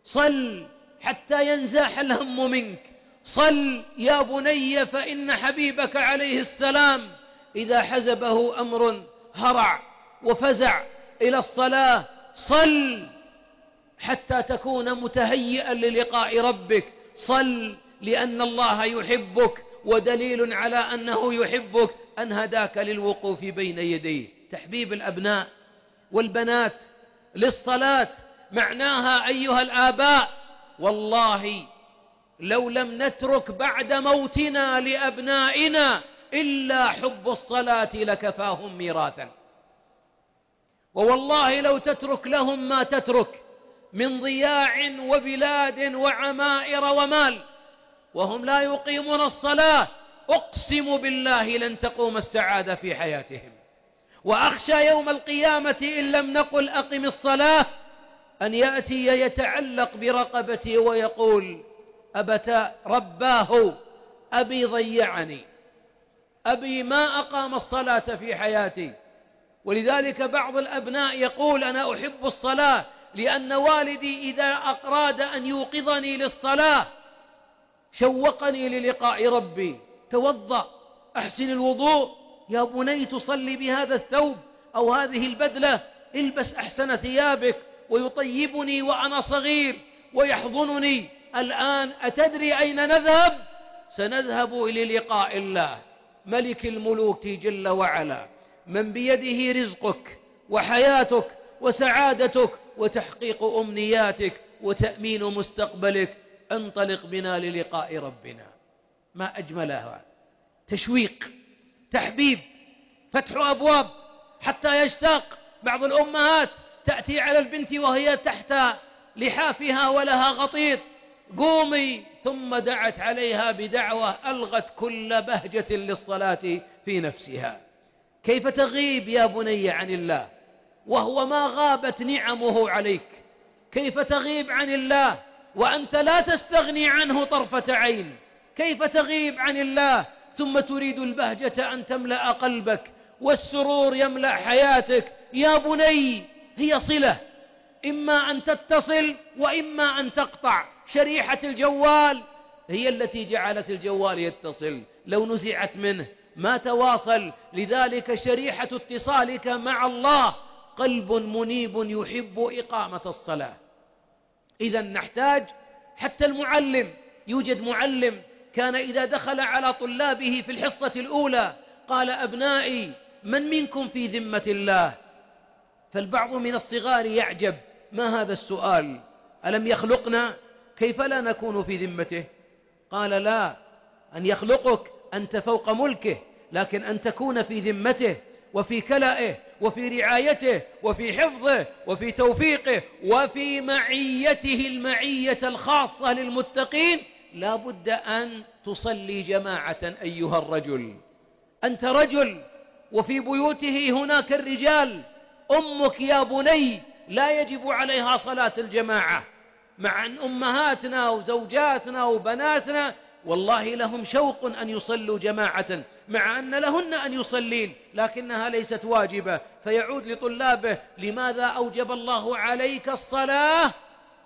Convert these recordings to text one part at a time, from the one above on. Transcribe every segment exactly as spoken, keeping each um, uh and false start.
صل حتى ينزاح الهم منك. صل يا بني، فإن حبيبك عليه السلام إذا حزبه أمر هرع وفزع إلى الصلاة. صل حتى تكون متهيئا للقاء ربك. صل لأن الله يحبك، ودليل على أنه يحبك أن هداك للوقوف بين يديه. تحبيب الأبناء والبنات للصلاة معناها أيها الآباء، والله لو لم نترك بعد موتنا لأبنائنا إلا حب الصلاة لكفاهم ميراثا. ووالله لو تترك لهم ما تترك من ضياع وبلاد وعمائر ومال وهم لا يقيمون الصلاة، أقسم بالله لن تقوم السعادة في حياتهم. وأخشى يوم القيامة إن لم نقل أقم الصلاة أن يأتي يتعلق برقبتي ويقول أبتا رباه أبي ضيعني، أبي ما أقام الصلاة في حياتي. ولذلك بعض الأبناء يقول أنا أحب الصلاة لأن والدي إذا أراد أن يوقظني للصلاة شوقني للقاء ربي. توضأ، أحسن الوضوء، يا بني تصلي بهذا الثوب أو هذه البدلة، البس أحسن ثيابك. ويطيبني وأنا صغير ويحضنني. الآن أتدري أين نذهب؟ سنذهب إلى لقاء الله ملك الملوك جل وعلا، من بيده رزقك وحياتك وسعادتك وتحقيق أمنياتك وتأمين مستقبلك. انطلق بنا للقاء ربنا. ما أجملها، تشويق، تحبيب، فتح أبواب حتى يشتاق. بعض الأمهات تأتي على البنت وهي تحت لحافها ولها غطيط، قومي، ثم دعت عليها بدعوة ألغت كل بهجة للصلاة في نفسها. كيف تغيب يا بني عن الله وهو ما غابت نعمه عليك؟ كيف تغيب عن الله وأنت لا تستغني عنه طرفة عين؟ كيف تغيب عن الله ثم تريد البهجة أن تملأ قلبك والسرور يملأ حياتك؟ يا بني، هي صلة، إما أن تتصل وإما أن تقطع. شريحة الجوال هي التي جعلت الجوال يتصل، لو نزعت منه ما تواصل. لذلك شريحة اتصالك مع الله قلب منيب يحب إقامة الصلاة. إذا نحتاج حتى المعلم. يوجد معلم كان إذا دخل على طلابه في الحصة الأولى قال أبنائي من منكم في ذمة الله؟ فالبعض من الصغار يعجب، ما هذا السؤال؟ ألم يخلقنا؟ كيف لا نكون في ذمته؟ قال لا، أن يخلقك أنت فوق ملكه، لكن أن تكون في ذمته وفي كلائه وفي رعايته وفي حفظه وفي توفيقه وفي معيته المعية الخاصة للمتقين. لا بد أن تصلي جماعة أيها الرجل. أنت رجل وفي بيوته هناك الرجال. أمك يا بني لا يجب عليها صلاة الجماعة، مع أن أمهاتنا وزوجاتنا وبناتنا والله لهم شوق أن يصلوا جماعة، مع أن لهن أن يصلين، لكنها ليست واجبة. فيعود لطلابه لماذا أوجب الله عليك الصلاة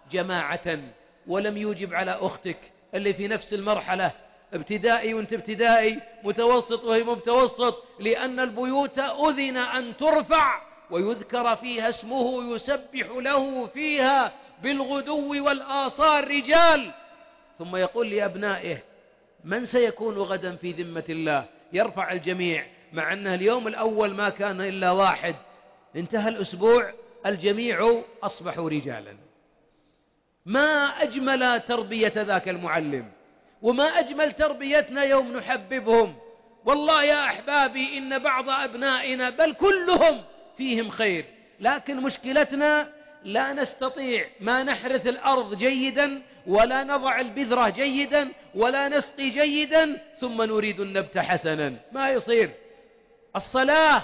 جماعة ولم يوجب على أختك اللي في نفس المرحلة، ابتدائي وانت ابتدائي، متوسط وهي متوسط؟ لأن البيوت أذن أن ترفع ويذكر فيها اسمه يسبح له فيها بالغدو والآصال رجال. ثم يقول لأبنائه من سيكون غدا في ذمة الله؟ يرفع الجميع، مع أنه اليوم الأول ما كان إلا واحد، انتهى الأسبوع الجميع أصبحوا رجالا. ما أجمل تربية ذاك المعلم، وما أجمل تربيتنا يوم نحببهم. والله يا أحبابي إن بعض أبنائنا بل كلهم فيهم خير، لكن مشكلتنا لا نستطيع ما نحرث الأرض جيدا ولا نضع البذرة جيدا ولا نسقي جيدا ثم نريد النبت حسنا، ما يصير. الصلاة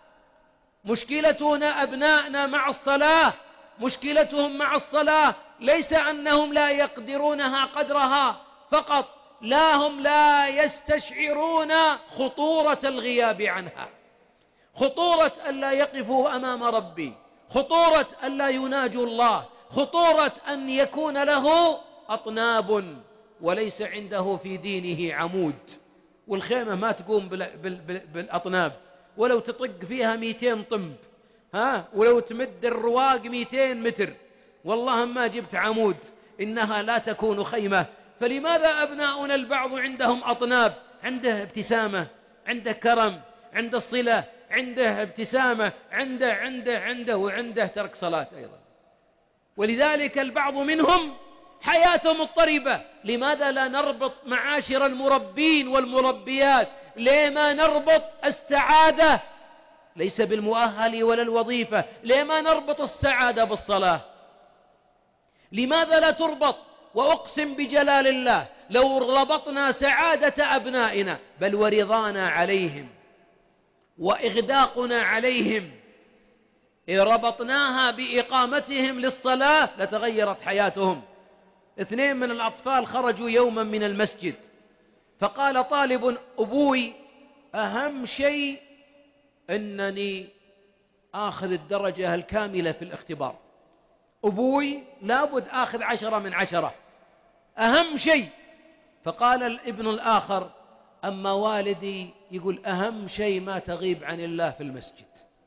مشكلتنا أبنائنا مع الصلاة، مشكلتهم مع الصلاة ليس أنهم لا يقدرونها قدرها فقط، لا، هم لا يستشعرون خطورة الغياب عنها، خطورة ألا يقفوا أمام ربي، خطورة ألا يناجوا الله، خطورة أن يكون له أطناب وليس عنده في دينه عمود، والخيمة ما تقوم بالأطناب، ولو تطق فيها مئتين طنب، ها، ولو تمد الرواق مئتين متر، والله ما جبت عمود، إنها لا تكون خيمة. فلماذا أبناؤنا البعض عندهم أطناب؟ عنده ابتسامة، عنده كرم، عنده الصلة، عنده ابتسامة، عنده عنده عنده وعنده ترك صلاة أيضا. ولذلك البعض منهم حياته مضطربة. لماذا لا نربط معاشر المربين والمربيات؟ ليه ما نربط السعادة ليس بالمؤهل ولا الوظيفة؟ ليه ما نربط السعادة بالصلاة؟ لماذا لا تربط؟ وأقسم بجلال الله لو ربطنا سعادة أبنائنا بل ورضانا عليهم وإغداقنا عليهم ربطناها بإقامتهم للصلاة لتغيرت حياتهم. اثنين من الأطفال خرجوا يوما من المسجد، فقال طالب: أبوي أهم شيء أنني آخذ الدرجة الكاملة في الاختبار، أبوي لابد آخذ عشرة من عشرة، أهم شيء. فقال الابن الآخر: أما والدي يقول أهم شيء ما تغيب عن الله في المسجد.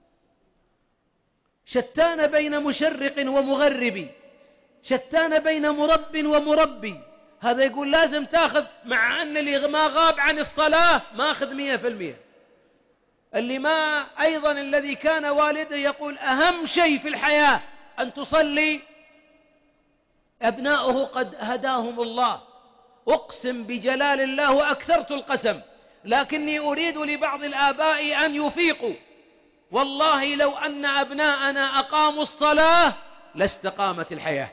شتان بين مشرق ومغرب، شتان بين مرب ومربي. هذا يقول لازم تاخذ، مع أن اللي ما غاب عن الصلاة ما أخذ مية في المية. اللي ما أيضا الذي كان والده يقول أهم شيء في الحياة أن تصلي، أبناؤه قد هداهم الله. أقسم بجلال الله وأكثرت القسم، لكني أريد لبعض الآباء أن يفيقوا. والله لو أن أبناءنا أقاموا الصلاة لاستقامت الحياة.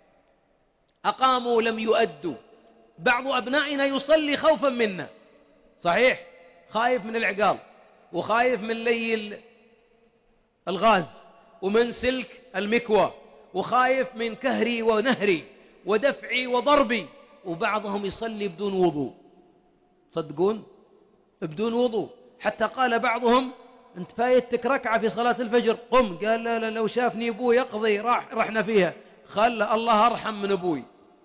أقاموا لم يؤدوا. بعض أبنائنا يصلي خوفا منا، صحيح، خايف من العقال، وخايف من لي الغاز، ومن سلك المكوى، وخايف من كهري ونهري ودفعي وضربي. وبعضهم يصلي بدون وضوء، صدقون، بدون وضوء. حتى قال بعضهم: أنت فايتك ركعة في صلاة الفجر، قم. قال: لا لا، لو شافني أبوي يقضي راح رحنا فيها، خل الله أرحم من أبوي.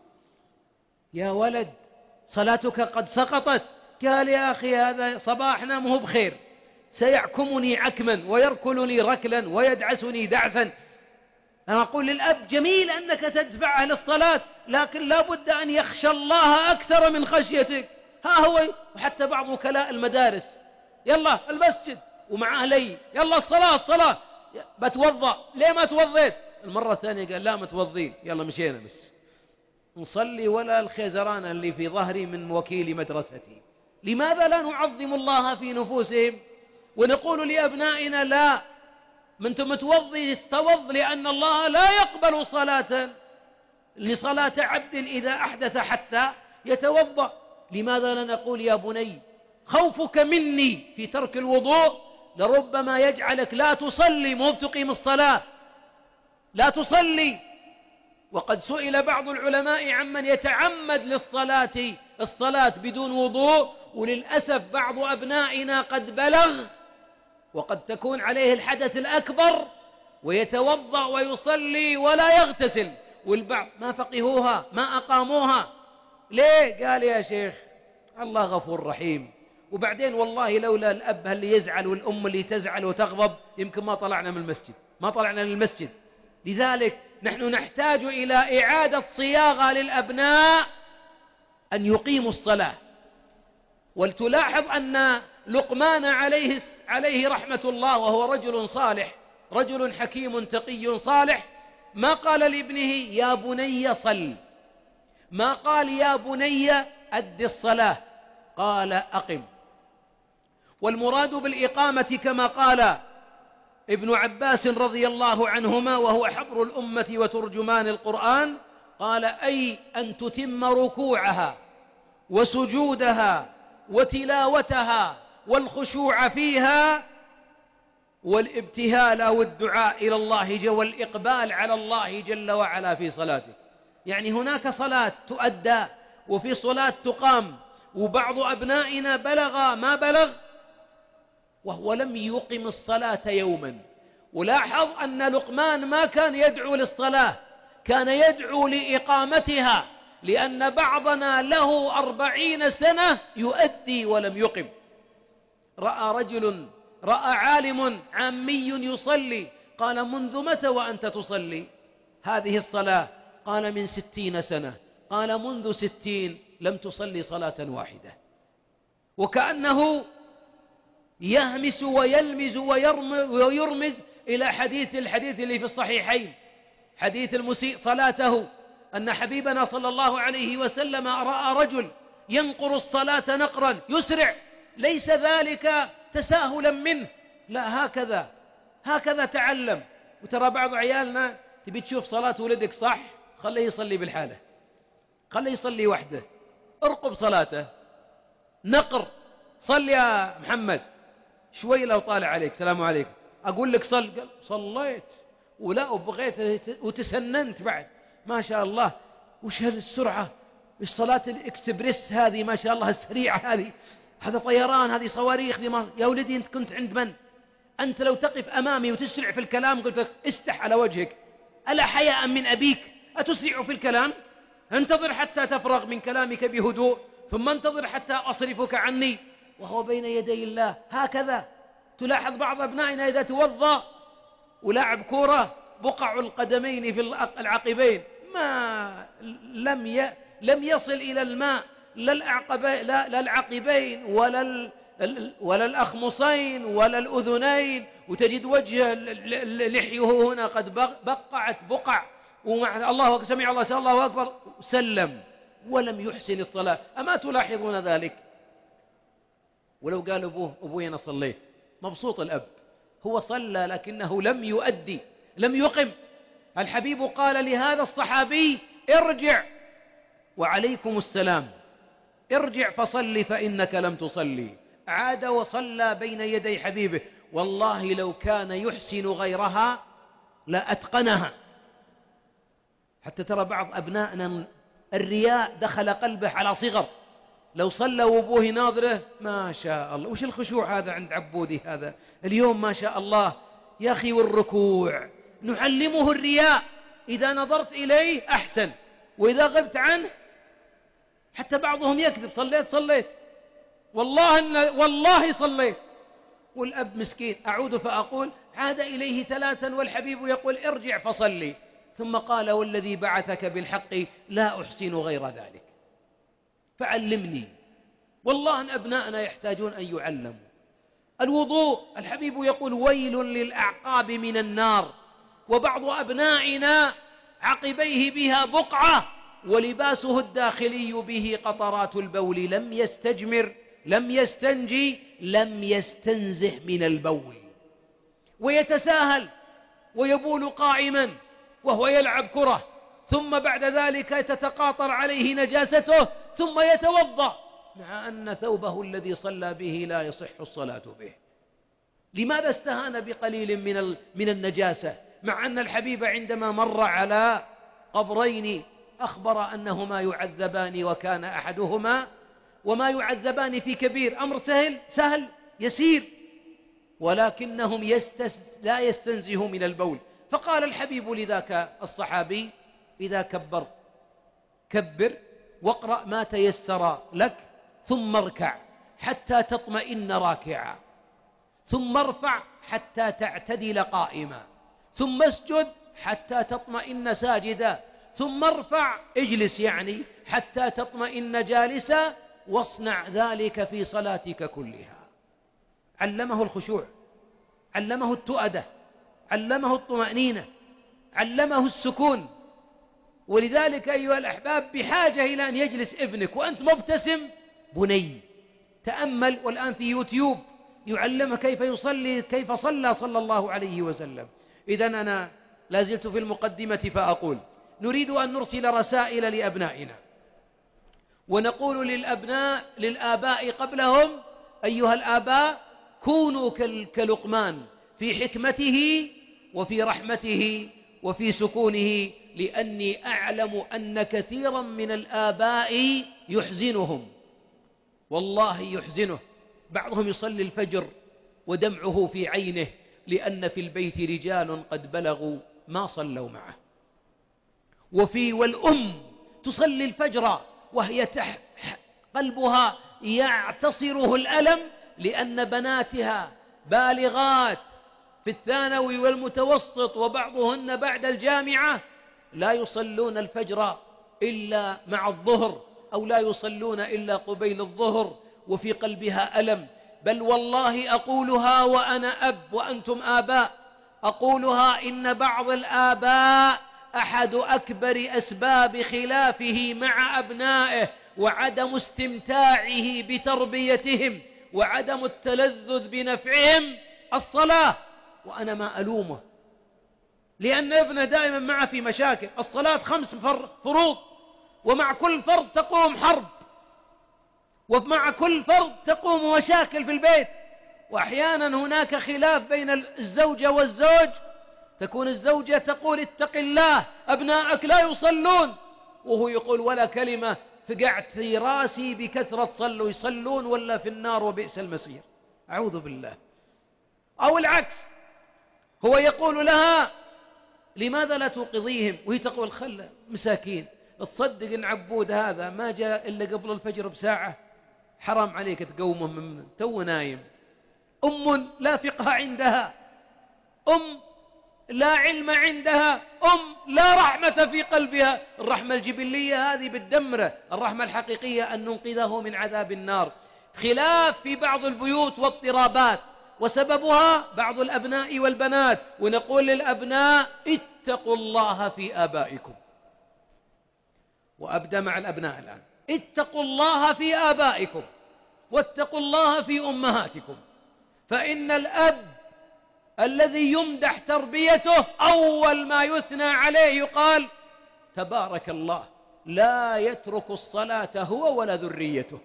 يا ولد صلاتك قد سقطت. قال: يا أخي هذا صباحنا مو بخير، سيعكمني عكما ويركلني ركلا ويدعسني دعسا. أنا أقول للأب: جميل أنك تدفعه للصلاة، لكن لا بد أن يخشى الله أكثر من خشيتك. ها هو. وحتى بعض وكلاء المدارس: يلا المسجد ومعه لي، يلا الصلاة الصلاة، بتوضأ، ليه ما توضيت؟ المرة الثانية قال: لا متوضين، يلا مشينا بس نصلي ولا الخيزران اللي في ظهري من وكيل مدرستي. لماذا لا نعظم الله في نفوسهم ونقول لأبنائنا: لا، من أنت متوضي استوض، لأن الله لا يقبل صلاة لصلاة عبد إذا أحدث حتى يتوضأ. لماذا لا نقول: يا بني خوفك مني في ترك الوضوء لربما يجعلك لا تصلي، مو بتقيم الصلاة، لا تصلي. وقد سئل بعض العلماء عمن يتعمد للصلاة الصلاة بدون وضوء، وللأسف بعض أبنائنا قد بلغ وقد تكون عليه الحدث الأكبر ويتوضأ ويصلي ولا يغتسل. والبعض ما فقهوها، ما أقاموها. ليه؟ قال: يا شيخ الله غفور رحيم. وبعدين والله لولا الأب اللي يزعل والأم اللي تزعل وتغضب يمكن ما طلعنا من المسجد، ما طلعنا من المسجد. لذلك نحن نحتاج إلى إعادة صياغة للأبناء أن يقيموا الصلاة. ولتلاحظ أن لقمان عليه عليه رحمة الله، وهو رجل صالح، رجل حكيم تقي صالح، ما قال لابنه: يا بني صل، ما قال: يا بني أد الصلاة، قال: أقم. والمراد بالإقامة كما قال ابن عباس رضي الله عنهما، وهو حبر الأمة وترجمان القرآن، قال: أي أن تتم ركوعها وسجودها وتلاوتها والخشوع فيها والابتهال والدعاء إلى الله والإقبال على الله جل وعلا في صلاتك. يعني هناك صلاة تؤدى وفي صلاة تقام. وبعض أبنائنا بلغ ما بلغ وهو لم يقم الصلاة يوما. ولاحظ أن لقمان ما كان يدعو للصلاة، كان يدعو لإقامتها، لأن بعضنا له أربعين سنة يؤدي ولم يقم. رأى رجل رأى عالم عامي يصلي، قال: منذ متى وأنت تصلي هذه الصلاة؟ قال: من ستين سنة. قال: منذ ستين لم تصلي صلاة واحدة. وكأنه يهمس ويلمز ويرمز إلى حديث الحديث اللي في الصحيحين، حديث المسيء صلاته، أن حبيبنا صلى الله عليه وسلم رأى رجل ينقر الصلاة نقرا يسرع، ليس ذلك تساهلا منه، لا، هكذا هكذا تعلم. وترى بعض عيالنا تبي تشوف صلاة ولدك صح، خليه يصلي بالحالة، خليه يصلي وحده، ارقب صلاته، نقر، صل يا محمد، شوي لو طالع عليك سلام عليكم، أقول لك صل، قال صليت، ولا وبغيت وتسننت بعد، ما شاء الله. وش هالسرعة، وش صلاة الإكسبريس هذه ما شاء الله السريعة هذه، هذا طيران، هذه صواريخ دي ما... يا ولدي أنت كنت عند من؟ أنت لو تقف أمامي وتسرع في الكلام قلت لك استح على وجهك، ألا حياء من أبيك أتسرع في الكلام؟ انتظر حتى تفرغ من كلامك بهدوء، ثم انتظر حتى أصرفك عني، وهو بين يدي الله. هكذا تلاحظ بعض أبنائنا إذا توضأ ولعب كورة بقع القدمين في العقبين ما لم ي... لم يصل إلى الماء، لا العقبين لا, لا العقبين ولا ال... ولا الأخمصين ولا الأذنين، وتجد وجه لحيه هنا قد بقعت بقع، ومع الله أكبر سمع الله سمع الله أكبر سلم ولم يحسن الصلاة. أما تلاحظون ذلك؟ ولو قال أبوه أبوي أنا صليت، مبسوط الأب، هو صلى لكنه لم يؤدي، لم يقم. الحبيب قال لهذا الصحابي: ارجع وعليكم السلام، ارجع فصل فإنك لم تصلي. عاد وصلى بين يدي حبيبه. والله لو كان يحسن غيرها لأتقنها. حتى ترى بعض أبنائنا الرياء دخل قلبه على صغر، لو صلى وابوه ناظره ما شاء الله، وش الخشوع هذا عند عبودي هذا اليوم ما شاء الله يا أخي. والركوع نعلمه الرياء، إذا نظرت إليه أحسن، وإذا غبت عنه حتى بعضهم يكذب: صليت صليت والله إن والله صليت. والأب مسكين أعود فأقول عاد إليه ثلاثا والحبيب يقول: ارجع فصلي. ثم قال: والذي بعثك بالحق لا أحسن غير ذلك فعلمني. والله أن أبناءنا يحتاجون أن يعلموا الوضوء. الحبيب يقول: ويل للأعقاب من النار. وبعض أبنائنا عقبيه بها بقعة، ولباسه الداخلي به قطرات البول، لم يستجمر، لم يستنجي، لم يستنزه من البول، ويتساهل ويبول قائما وهو يلعب كرة، ثم بعد ذلك تتقاطر عليه نجاسته ثم يتوضأ، مع أن ثوبه الذي صلى به لا يصح الصلاة به. لماذا استهان بقليل من من النجاسة، مع أن الحبيب عندما مر على قبرين أخبر أنهما يعذبان، وكان أحدهما وما يعذبان في كبير، أمر سهل سهل يسير، ولكنهم يستس لا يستنزه من البول. فقال الحبيب لذاك الصحابي: إذا كبر كبر واقرأ ما تيسر لك، ثم اركع حتى تطمئن راكعا، ثم ارفع حتى تعتدل قائما، ثم اسجد حتى تطمئن ساجدا، ثم ارفع اجلس يعني حتى تطمئن جالسا، واصنع ذلك في صلاتك كلها. علمه الخشوع، علمه التؤدة، علمه الطمأنينة، علمه السكون. ولذلك أيها الأحباب بحاجة إلى أن يجلس ابنك وأنت مبتسم: بني تأمل، والآن في يوتيوب يعلمه كيف يصلي، كيف صلى صلى الله عليه وسلم. إذن أنا لازلت في المقدمة فأقول: نريد أن نرسل رسائل لأبنائنا، ونقول للأبناء للآباء قبلهم: أيها الآباء كونوا كلقمان في حكمته وفي رحمته وفي سكونه، لأني أعلم أن كثيرا من الآباء يحزنهم، والله يحزنه. بعضهم يصلي الفجر ودمعه في عينه، لأن في البيت رجال قد بلغوا ما صلوا معه. وفي والأم تصلي الفجر وهي تح قلبها يعتصره الألم لأن بناتها بالغات في الثانوي والمتوسط وبعضهن بعد الجامعة لا يصلون الفجر إلا مع الظهر أو لا يصلون إلا قبيل الظهر، وفي قلبها ألم. بل والله أقولها وأنا أب وأنتم آباء، أقولها إن بعض الآباء أحد أكبر أسباب خلافه مع أبنائه وعدم استمتاعه بتربيتهم وعدم التلذذ بنفعهم الصلاة. وأنا ما ألومه، لأن ابنه دائما معه في مشاكل. الصلاة خمس فروض، ومع كل فرض تقوم حرب، ومع كل فرض تقوم مشاكل في البيت، وأحيانا هناك خلاف بين الزوجة والزوج، تكون الزوجة تقول اتق الله أبنائك لا يصلون، وهو يقول ولا كلمة، فقعت في راسي بكثرة صلوا يصلون ولا في النار وبئس المصير، أعوذ بالله. أو العكس، هو يقول لها لماذا لا توقظيهم، وهي تقول خله مساكين، تصدق إن عبود هذا ما جاء إلا قبل الفجر بساعة، حرام عليك تقومه من تو نايم. أم لا فقه عندها، أم لا علم عندها، أم لا رحمة في قلبها. الرحمة الجبلية هذه بالدمرة، الرحمة الحقيقية أن ننقذه من عذاب النار. خلاف في بعض البيوت واضطرابات، وسببها بعض الأبناء والبنات. ونقول للأبناء اتقوا الله في آبائكم، وأبدأ مع الأبناء الآن، اتقوا الله في آبائكم واتقوا الله في أمهاتكم، فإن الأب الذي يمدح تربيته أول ما يثنى عليه يقال تبارك الله لا يترك الصلاة هو ولا ذريته.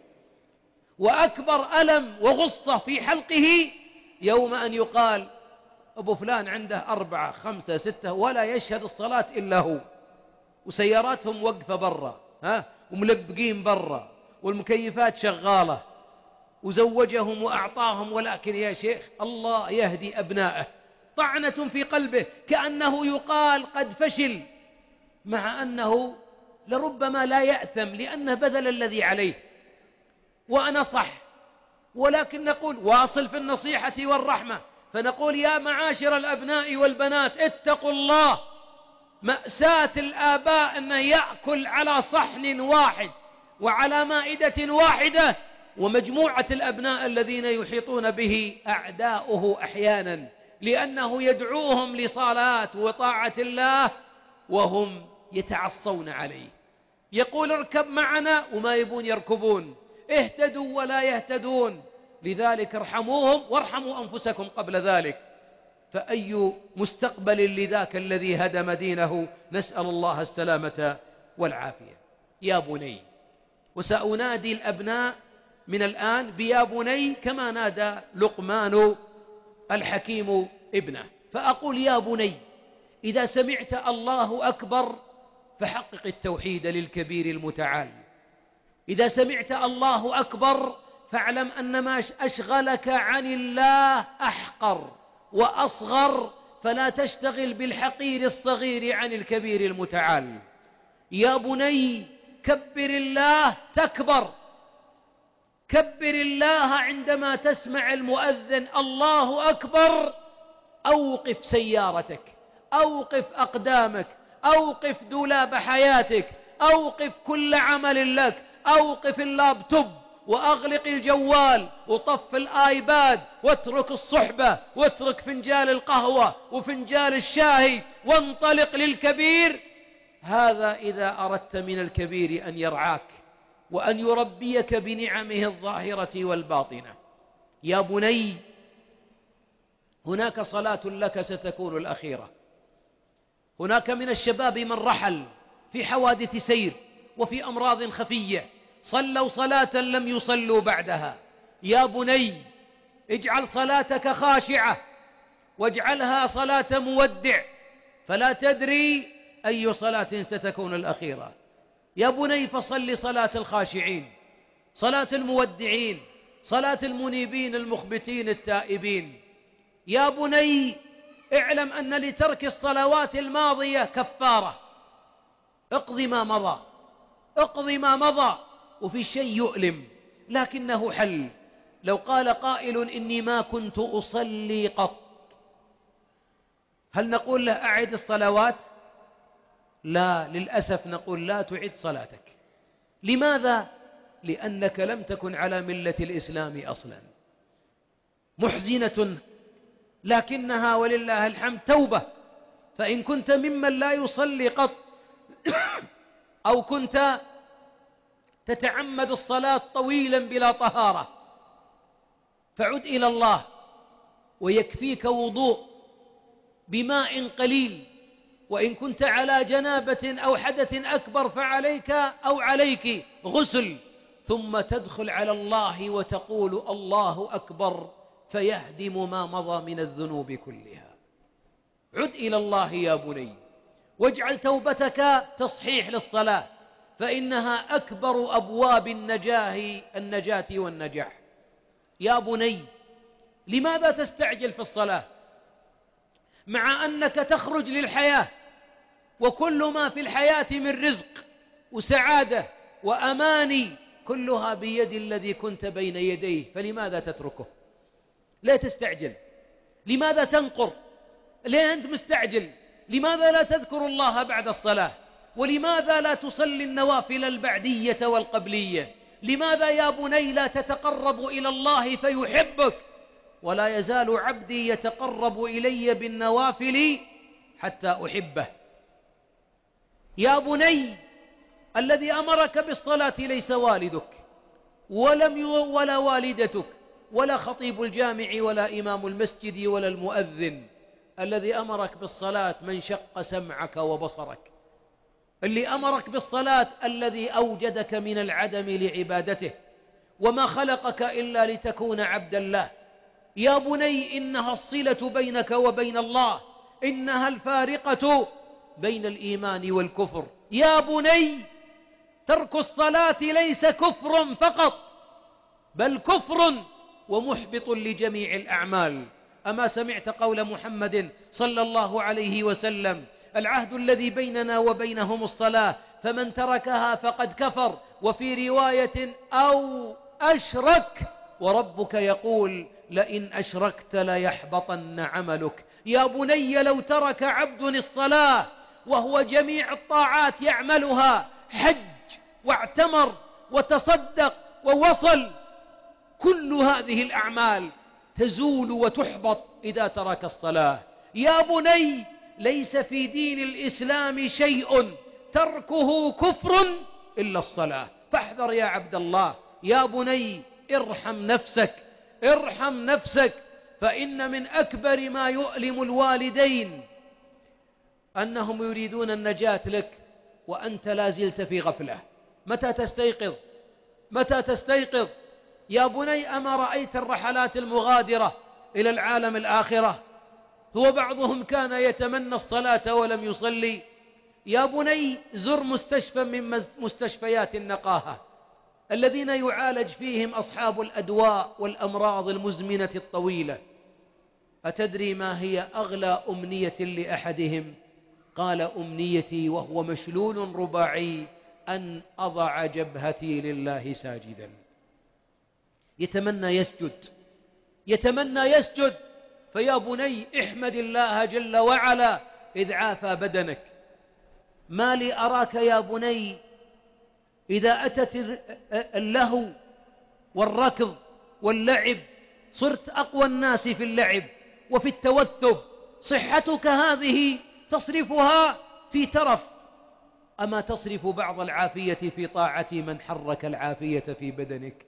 وأكبر ألم وغصة في حلقه يوم أن يقال أبو فلان عنده أربعة خمسة ستة ولا يشهد الصلاة إلا هو، وسياراتهم وقفة برا، ها، وملبقين برا، والمكيفات شغالة، وزوجهم وأعطاهم، ولكن يا شيخ الله يهدي أبنائه. طعنة في قلبه كأنه يقال قد فشل، مع أنه لربما لا يأثم لأنه بذل الذي عليه. وأنا صح، ولكن نقول واصل في النصيحة والرحمة، فنقول يا معاشر الأبناء والبنات اتقوا الله. مأساة الآباء أنه يأكل على صحن واحد وعلى مائدة واحدة، ومجموعة الأبناء الذين يحيطون به أعداؤه أحيانا، لأنه يدعوهم لصلاة وطاعة الله وهم يتعصون عليه. يقول اركب معنا وما يبون يركبون، اهتدوا ولا يهتدون، لذلك ارحموهم وارحموا أنفسكم قبل ذلك. فأي مستقبل لذاك الذي هدم دينه؟ نسأل الله السلامة والعافية. يا بني، وسأنادي الأبناء من الآن بيا بني كما نادى لقمان الحكيم ابنه، فأقول يا بني إذا سمعت الله أكبر فحقق التوحيد للكبير المتعال. إذا سمعت الله أكبر فاعلم أن ما أشغلك عن الله أحقر وأصغر، فلا تشتغل بالحقير الصغير عن الكبير المتعال. يا بني كبر الله تكبر، كبر الله عندما تسمع المؤذن الله أكبر. أوقف سيارتك، أوقف أقدامك، أوقف دولاب حياتك، أوقف كل عمل لك، أوقف اللابتوب وأغلق الجوال وطف الآيباد واترك الصحبة واترك فنجال القهوة وفنجال الشاي وانطلق للكبير. هذا إذا أردت من الكبير أن يرعاك وأن يربيك بنعمه الظاهرة والباطنة. يا بني هناك صلاة لك ستكون الأخيرة. هناك من الشباب من رحل في حوادث سير وفي أمراض خفية، صلوا صلاة لم يصلوا بعدها. يا بني اجعل صلاتك خاشعة واجعلها صلاة مودع، فلا تدري أي صلاة ستكون الأخيرة. يا بني فصل صلاة الخاشعين، صلاة المودعين، صلاة المنيبين المخبتين التائبين. يا بني اعلم أن لترك الصلوات الماضية كفارة، اقض ما مضى، اقض ما مضى. وفي شيء يؤلم لكنه حل. لو قال قائل إني ما كنت أصلي قط، هل نقول له أعد الصلوات؟ لا، للأسف نقول لا تعد صلاتك. لماذا؟ لأنك لم تكن على ملة الإسلام أصلا. محزنة لكنها ولله الحمد توبة. فإن كنت ممن لا يصلي قط أو كنت تتعمد الصلاة طويلا بلا طهارة، فعد إلى الله، ويكفيك وضوء بماء قليل. وإن كنت على جنابة أو حدث أكبر فعليك أو عليك غسل، ثم تدخل على الله وتقول الله أكبر فيهدم ما مضى من الذنوب كلها. عد إلى الله يا بني، واجعل توبتك تصحيح للصلاة، فإنها أكبر أبواب النجاة النجاة والنجاح. يا بني، لماذا تستعجل في الصلاة مع أنك تخرج للحياة، وكل ما في الحياة من رزق وسعادة وأماني كلها بيد الذي كنت بين يديه؟ فلماذا تتركه؟ لا تستعجل. لماذا تنقر؟ ليه أنت مستعجل؟ لماذا لا تذكر الله بعد الصلاة؟ ولماذا لا تصلي النوافل البعدية والقبلية؟ لماذا يا بني لا تتقرب إلى الله فيحبك؟ ولا يزال عبدي يتقرب إلي بالنوافل حتى أحبه. يا بني، الذي أمرك بالصلاة ليس والدك ولم ولا والدتك ولا خطيب الجامع ولا إمام المسجد ولا المؤذن. الذي أمرك بالصلاة من شق سمعك وبصرك. اللي أمرك بالصلاة الذي أوجدك من العدم لعبادته، وما خلقك إلا لتكون عبدا له. يا بني، إنها الصلة بينك وبين الله، إنها الفارقة بين الإيمان والكفر. يا بني، ترك الصلاة ليس كفر فقط، بل كفر ومحبط لجميع الأعمال. أما سمعت قول محمد صلى الله عليه وسلم: العهد الذي بيننا وبينهم الصلاة، فمن تركها فقد كفر. وفي رواية: أو أشرك، وربك يقول: لئن أشركت ليحبطن عملك. يا بني، لو ترك عبد الصلاة وهو جميع الطاعات يعملها، حج واعتمر وتصدق ووصل، كل هذه الأعمال تزول وتحبط إذا ترك الصلاة. يا بني، ليس في دين الإسلام شيء تركه كفر إلا الصلاة. فاحذر يا عبد الله. يا بني، ارحم نفسك، ارحم نفسك. فإن من أكبر ما يؤلم الوالدين أنهم يريدون النجاة لك وأنت لا زلت في غفلة. متى تستيقظ؟ متى تستيقظ يا بني؟ أما رأيت الرحلات المغادرة إلى العالم الآخرة؟ هو بعضهم كان يتمنى الصلاة ولم يصلي. يا بني، زر مستشفى من مستشفيات النقاهة الذين يعالج فيهم أصحاب الأدواء والأمراض المزمنة الطويلة. أتدري ما هي أغلى أمنية لأحدهم؟ قال: أمنيتي، وهو مشلول رباعي، أن أضع جبهتي لله ساجدا. يتمنى يسجد، يتمنى يسجد. فيا بني، احمد الله جل وعلا إذ عافى بدنك. ما لي أراك يا بني إذا أتت اللهو والركض واللعب صرت أقوى الناس في اللعب وفي التوثب. صحتك هذه تصرفها في ترف، أما تصرف بعض العافية في طاعة من حرك العافية في بدنك؟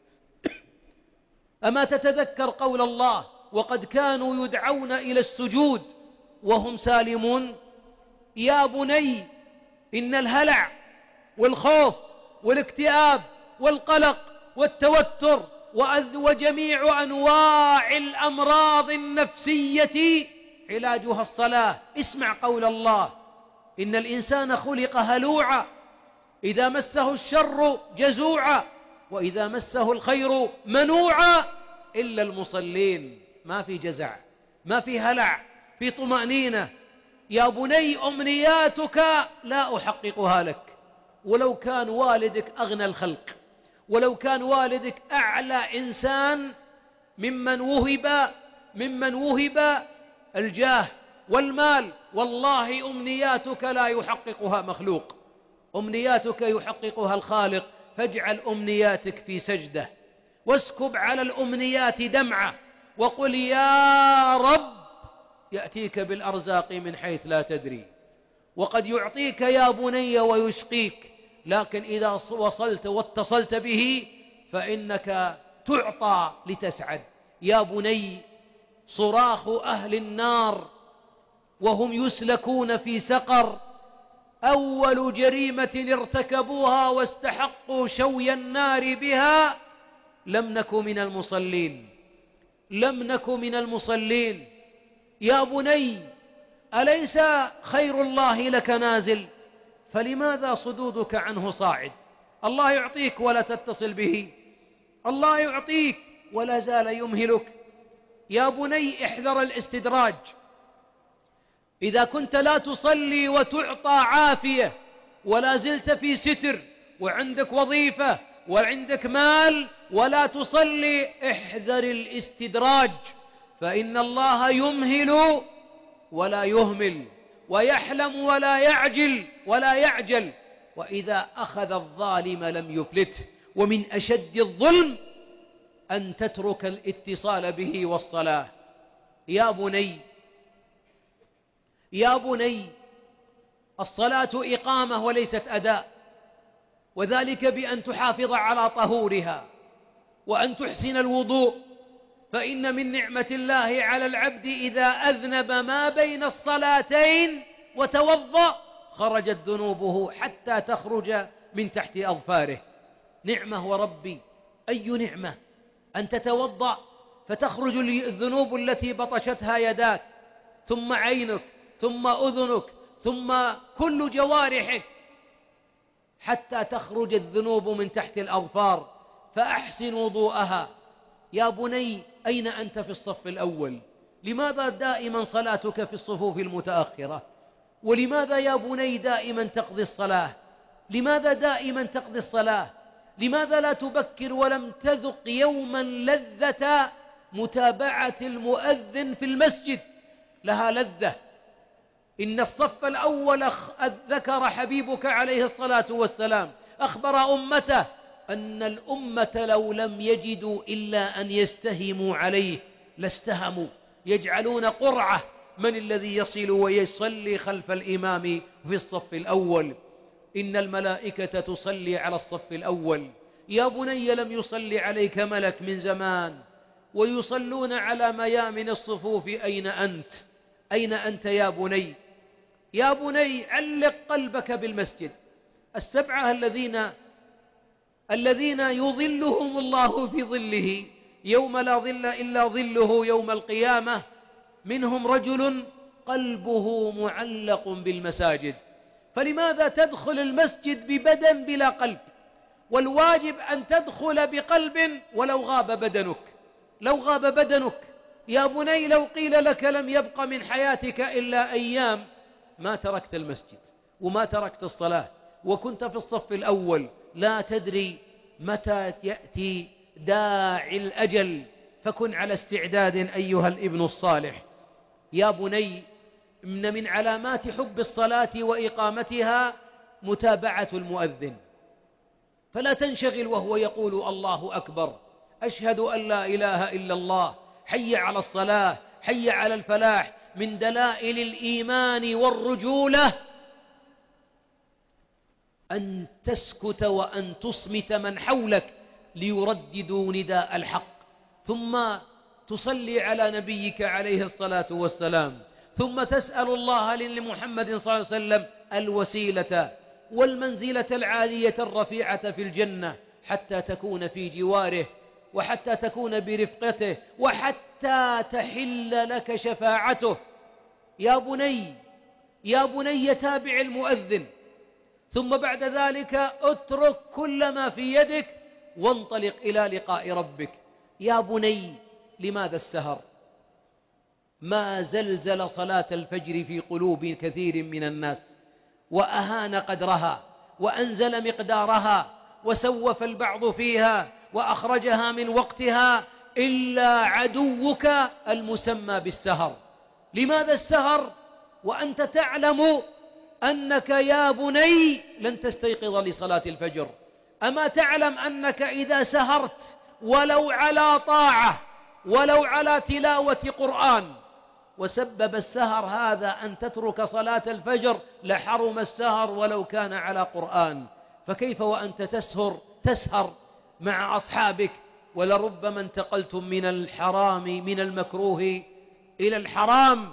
أما تتذكر قول الله: وقد كانوا يدعون إلى السجود وهم سالمون؟ يا بني، إن الهلع والخوف والاكتئاب والقلق والتوتر وجميع أنواع الأمراض النفسية علاجها الصلاة. اسمع قول الله: إن الإنسان خلق هلوعا، إذا مسه الشر جزوعا، وإذا مسه الخير منوعا، إلا المصلين. ما في جزع، ما في هلع، في طمأنينة. يا بني، أمنياتك لا أحققها لك، ولو كان والدك أغنى الخلق، ولو كان والدك أعلى إنسان ممن وهب ممن وهب الجاه والمال، والله أمنياتك لا يحققها مخلوق، أمنياتك يحققها الخالق. فاجعل أمنياتك في سجدة، واسكب على الأمنيات دمعة، وقل يا رب يأتيك بالأرزاق من حيث لا تدري، وقد يعطيك يا بني ويشقيك، لكن إذا وصلت واتصلت به فإنك تعطى لتسعد. يا بني، صراخ أهل النار وهم يسلكون في سقر أول جريمة ارتكبوها واستحقوا شوي النار بها لم نك من المصلين، لم نك من المصلين. يا بني، أليس خير الله لك نازل؟ فلماذا صدودك عنه صاعد؟ الله يعطيك ولا تتصل به، الله يعطيك ولا زال يمهلك. يا بني، احذر الاستدراج. إذا كنت لا تصلي وتعطى عافية ولا زلت في ستر وعندك وظيفة وعندك مال ولا تصلي، احذر الاستدراج، فإن الله يمهل ولا يهمل، ويحلم ولا يعجل ولا يعجل، وإذا أخذ الظالم لم يفلته. ومن أشد الظلم أن تترك الاتصال به والصلاة. يا بني، يا بني، الصلاة إقامة وليست أداء، وذلك بأن تحافظ على طهورها وأن تحسن الوضوء، فإن من نعمة الله على العبد إذا أذنب ما بين الصلاتين وتوضأ خرجت ذنوبه حتى تخرج من تحت أظفاره. نعمة وربي، أي نعمة أن تتوضأ فتخرج الذنوب التي بطشتها يداك، ثم عينك، ثم أذنك، ثم كل جوارحك، حتى تخرج الذنوب من تحت الأظفار، فأحسن وضوءها. يا بني، أين أنت في الصف الأول؟ لماذا دائما صلاتك في الصفوف المتأخرة؟ ولماذا يا بني دائما تقضي الصلاة؟ لماذا دائما تقضي الصلاة؟ لماذا لا تبكر ولم تذق يوما لذة متابعة المؤذن في المسجد؟ لها لذة. إن الصف الأول ذكر حبيبك عليه الصلاة والسلام، أخبر أمته أن الأمة لو لم يجدوا إلا أن يستهموا عليه لاستهموا، يجعلون قرعة من الذي يصل ويصلي خلف الإمام في الصف الأول. إن الملائكة تصلي على الصف الأول. يا بني، لم يصلي عليك ملك من زمان، ويصلون على ميامن الصفوف. أين أنت؟ أين أنت يا بني؟ يا بني، علق قلبك بالمسجد. السبعة الذين الذين يظلهم الله في ظله يوم لا ظل إلا ظله يوم القيامة، منهم رجل قلبه معلق بالمساجد. فلماذا تدخل المسجد ببدن بلا قلب؟ والواجب أن تدخل بقلب ولو غاب بدنك. لو غاب بدنك يا بني، لو قيل لك لم يبق من حياتك إلا أيام، ما تركت المسجد وما تركت الصلاة، وكنت في الصف الأول لا تدري متى يأتي داعي الأجل، فكن على استعداد أيها الابن الصالح. يا بني، إن من علامات حب الصلاة وإقامتها متابعة المؤذن، فلا تنشغل وهو يقول الله أكبر، أشهد أن لا إله إلا الله، حي على الصلاة، حي على الفلاح. من دلائل الإيمان والرجولة أن تسكت وأن تصمت من حولك ليرددوا نداء الحق، ثم تصلي على نبيك عليه الصلاة والسلام، ثم تسأل الله لمحمد صلى الله عليه وسلم الوسيلة والمنزلة العالية الرفيعة في الجنة، حتى تكون في جواره، وحتى تكون برفقته، وحتى تحل لك شفاعته. يا بني، يا بني، تابع المؤذن، ثم بعد ذلك اترك كل ما في يدك وانطلق إلى لقاء ربك. يا بني، لماذا السهر؟ ما زلزل صلاة الفجر في قلوب كثير من الناس وأهان قدرها وأنزل مقدارها وسوف البعض فيها وأخرجها من وقتها إلا عدوك المسمى بالسهر. لماذا السهر وأنت تعلم أنك يا بني لن تستيقظ لصلاة الفجر؟ أما تعلم أنك إذا سهرت ولو على طاعة ولو على تلاوة قرآن وسبب السهر هذا أن تترك صلاة الفجر لحرم السهر ولو كان على قرآن؟ فكيف وأنت تسهر تسهر مع أصحابك؟ ولربما انتقلتم من الحرام من المكروه إلى الحرام.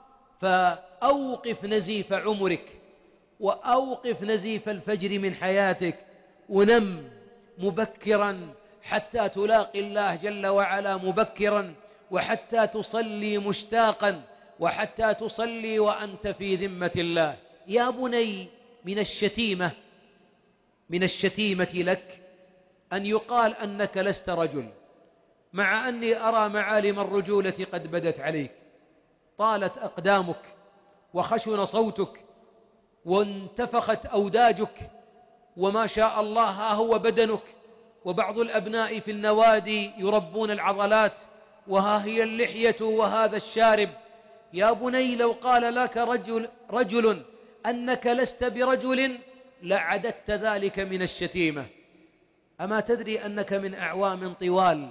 فأوقف نزيف عمرك وأوقف نزيف الفجر من حياتك ونم مبكرا حتى تلاقي الله جل وعلا مبكرا، وحتى تصلي مشتاقا، وحتى تصلي وأنت في ذمة الله. يا بني، من الشتيمة من الشتيمة لك أن يقال أنك لست رجل، مع أني أرى معالم الرجولة قد بدت عليك. طالت أقدامك وخشن صوتك وانتفخت أوداجك وما شاء الله ها هو بدنك، وبعض الأبناء في النوادي يربون العضلات، وها هي اللحية وهذا الشارب. يا بني، لو قال لك رجل, رجل أنك لست برجل لعددت ذلك من الشتيمة. أما تدري أنك من أعوام طوال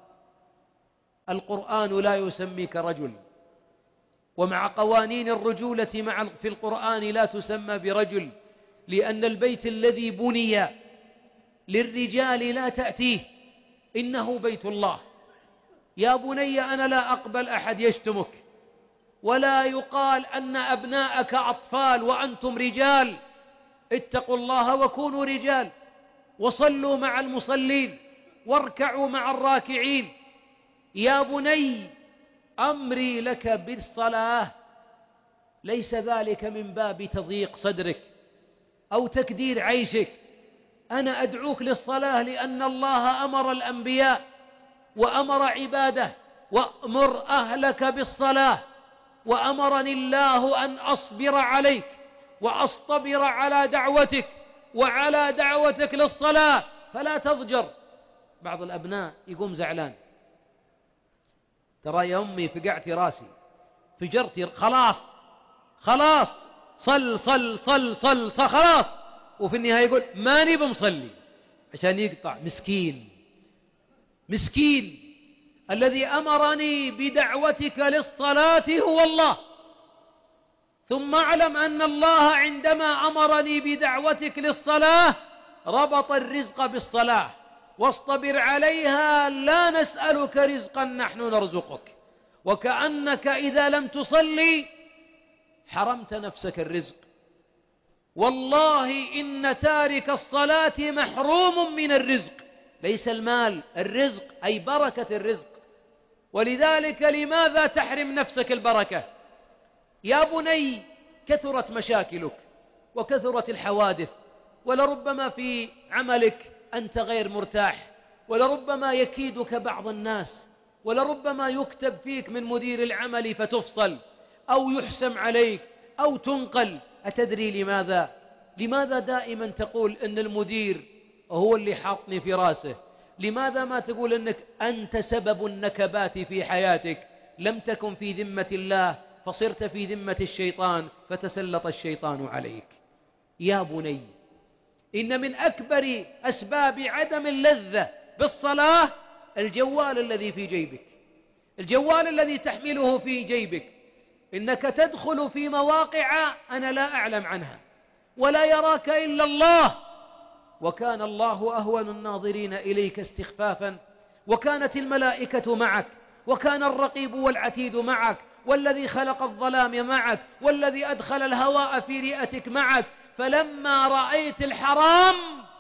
القرآن لا يسميك رجل، ومع قوانين الرجولة مع في القرآن لا تسمى برجل، لأن البيت الذي بني للرجال لا تأتيه، إنه بيت الله. يا بني، أنا لا أقبل أحد يشتمك، ولا يقال أن أبناءك أطفال وأنتم رجال. اتقوا الله وكونوا رجال، وصلوا مع المصلين، واركعوا مع الراكعين. يا بني، أمري لك بالصلاة ليس ذلك من باب تضييق صدرك أو تكدير عيشك. أنا أدعوك للصلاة لأن الله أمر الأنبياء وأمر عباده: وأمر أهلك بالصلاة. وأمرني الله أن أصبر عليك وأصطبر على دعوتك وعلى دعوتك للصلاة، فلا تضجر. بعض الأبناء يقوم زعلان: ترى يا أمي فقعت راسي، فجرت، خلاص خلاص صل صل صل صل, صل خلاص، وفي النهاية يقول ماني بمصلي، عشان يقطع. مسكين مسكين. الذي أمرني بدعوتك للصلاة هو الله. ثم اعلم أن الله عندما أمرني بدعوتك للصلاة ربط الرزق بالصلاة: واصطبر عليها لا نسألك رزقا نحن نرزقك. وكأنك إذا لم تصلي حرمت نفسك الرزق. والله إن تارك الصلاة محروم من الرزق، ليس المال، الرزق، أي بركة الرزق. ولذلك لماذا تحرم نفسك البركة؟ يا بني، كثرت مشاكلك وكثرت الحوادث، ولربما في عملك أنت غير مرتاح، ولربما يكيدك بعض الناس، ولربما يكتب فيك من مدير العمل فتفصل أو يحسم عليك أو تنقل. أتدري لماذا؟ لماذا دائما تقول أن المدير هو اللي حاطني في راسه؟ لماذا ما تقول أنك أنت سبب النكبات في حياتك؟ لم تكن في ذمة الله فصرت في ذمة الشيطان فتسلط الشيطان عليك. يا بني، إن من أكبر أسباب عدم اللذة بالصلاة الجوال الذي في جيبك، الجوال الذي تحمله في جيبك. إنك تدخل في مواقع أنا لا أعلم عنها ولا يراك إلا الله، وكان الله أهون الناظرين إليك استخفافا، وكانت الملائكة معك، وكان الرقيب والعتيد معك، والذي خلق الظلام معك، والذي أدخل الهواء في رئتك معك. فلما رأيت الحرام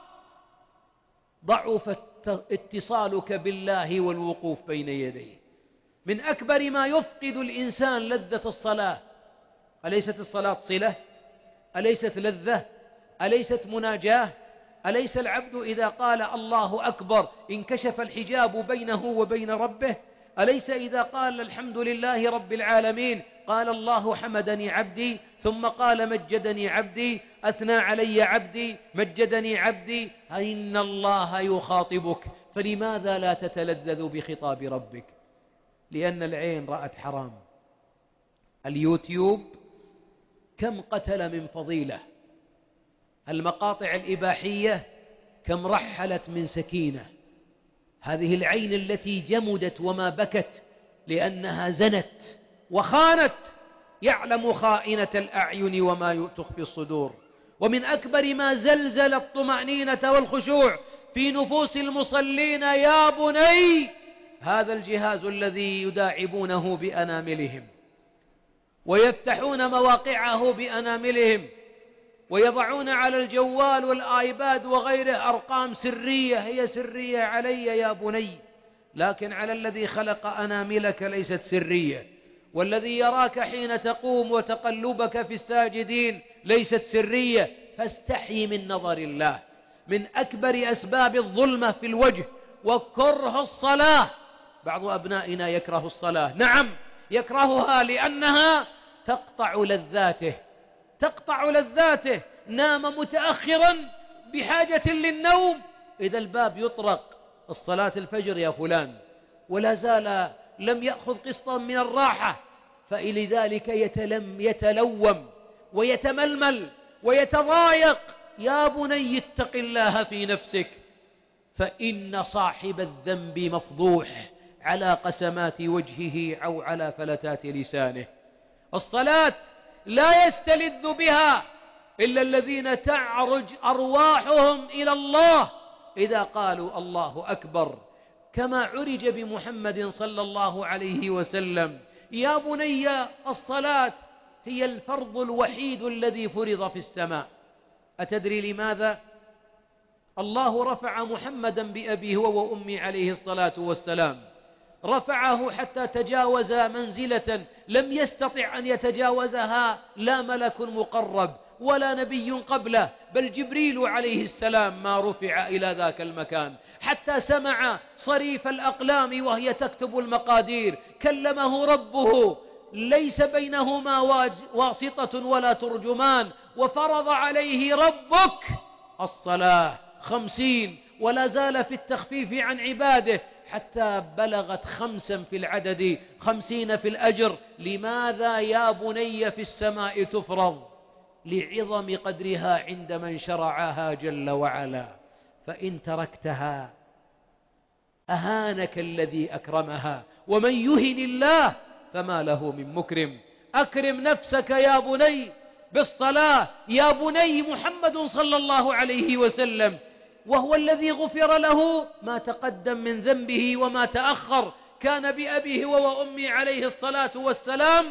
ضعف اتصالك بالله والوقوف بين يديه. من أكبر ما يفقد الإنسان لذة الصلاة. أليست الصلاة صلة؟ أليست لذة؟ أليست مناجاة؟ أليس العبد إذا قال الله أكبر انكشف الحجاب بينه وبين ربه؟ أليس إذا قال الحمد لله رب العالمين قال الله حمدني عبدي، ثم قال مجدني عبدي، أثنى علي عبدي، مجدني عبدي؟ إن الله يخاطبك، فلماذا لا تتلذذ بخطاب ربك؟ لأن العين رأت حرام. اليوتيوب كم قتل من فضيلة، المقاطع الإباحية كم رحلت من سكينة. هذه العين التي جمدت وما بكت لأنها زنت وخانت، يعلم خائنة الأعين وما تخفي الصدور. ومن أكبر ما زلزل الطمأنينة والخشوع في نفوس المصلين يا بني هذا الجهاز الذي يداعبونه بأناملهم ويفتحون مواقعه بأناملهم ويضعون على الجوال والآيباد وغيره أرقام سرية، هي سرية علي يا بني، لكن على الذي خلق أناملك ليست سرية، والذي يراك حين تقوم وتقلبك في الساجدين ليست سرية. فاستحي من نظر الله. من أكبر أسباب الظلمة في الوجه وكره الصلاة. بعض أبنائنا يكره الصلاة، نعم يكرهها لأنها تقطع لذاته، تقطع لذاته. نام متأخرا بحاجة للنوم، إذا الباب يطرق الصلاة الفجر يا فلان، ولا زال لم يأخذ قسطا من الراحة، فلذلك يتلم يتلوم ويتململ ويتضايق. يا بني اتق الله في نفسك، فإن صاحب الذنب مفضوح على قسمات وجهه أو على فلتات لسانه. الصلاة لا يستلذ بها إلا الذين تعرج أرواحهم إلى الله إذا قالوا الله أكبر، كما عرج بمحمد صلى الله عليه وسلم. يا بني الصلاة هي الفرض الوحيد الذي فرض في السماء. أتدري لماذا؟ الله رفع محمدا بأبيه وأمي عليه الصلاة والسلام، رفعه حتى تجاوز منزلة لم يستطع أن يتجاوزها لا ملك مقرب ولا نبي قبله، بل جبريل عليه السلام ما رفع إلى ذاك المكان، حتى سمع صريف الأقلام وهي تكتب المقادير، كلمه ربه ليس بينهما واسطة ولا ترجمان، وفرض عليه ربك الصلاة خمسين، ولا زال في التخفيف عن عباده حتى بلغت خمسا في العدد، خمسين في الأجر. لماذا يا بني في السماء تفرض؟ لعظم قدرها عند من شرعها جل وعلا. فإن تركتها أهانك الذي أكرمها، ومن يهن الله فما له من مكرم. أكرم نفسك يا بني بالصلاة. يا بني محمد صلى الله عليه وسلم وهو الذي غفر له ما تقدم من ذنبه وما تأخر، كان بأبيه وأمي عليه الصلاة والسلام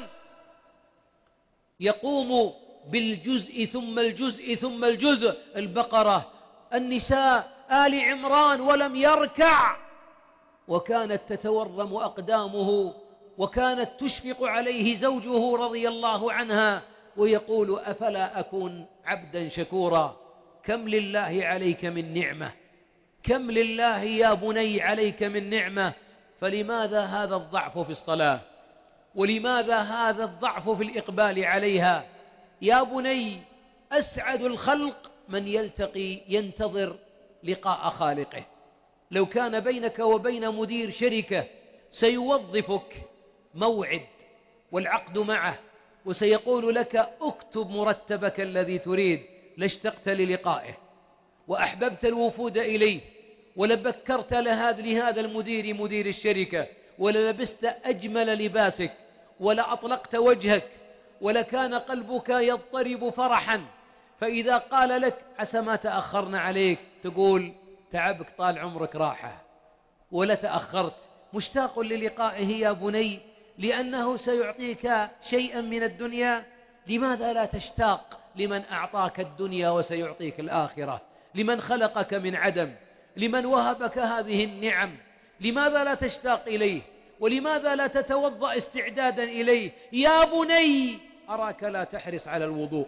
يقوم بالجزء ثم الجزء ثم الجزء، البقرة، النساء، آل عمران، ولم يركع، وكانت تتورم أقدامه، وكانت تشفق عليه زوجه رضي الله عنها ويقول أفلا أكون عبدا شكورا. كم لله عليك من نعمة، كم لله يا بني عليك من نعمة. فلماذا هذا الضعف في الصلاة؟ ولماذا هذا الضعف في الإقبال عليها؟ يا بني أسعد الخلق من يلتقي ينتظر لقاء خالقه. لو كان بينك وبين مدير شركة سيوظفك موعد والعقد معه وسيقول لك اكتب مرتبك الذي تريد، لاشتقت للقائه وأحببت الوفود إليه، ولبكرت لهذا المدير مدير الشركة، وللبست أجمل لباسك، ولأطلقت وجهك، ولكان قلبك يضطرب فرحا. فإذا قال لك عسى ما تأخرنا عليك تقول تعبك طال عمرك راحة، ولا تأخرت. مشتاق للقائه يا بني لأنه سيعطيك شيئا من الدنيا. لماذا لا تشتاق لمن أعطاك الدنيا وسيعطيك الآخرة، لمن خلقك من عدم، لمن وهبك هذه النعم؟ لماذا لا تشتاق إليه؟ ولماذا لا تتوضأ استعدادا إليه؟ يا بني أراك لا تحرص على الوضوء،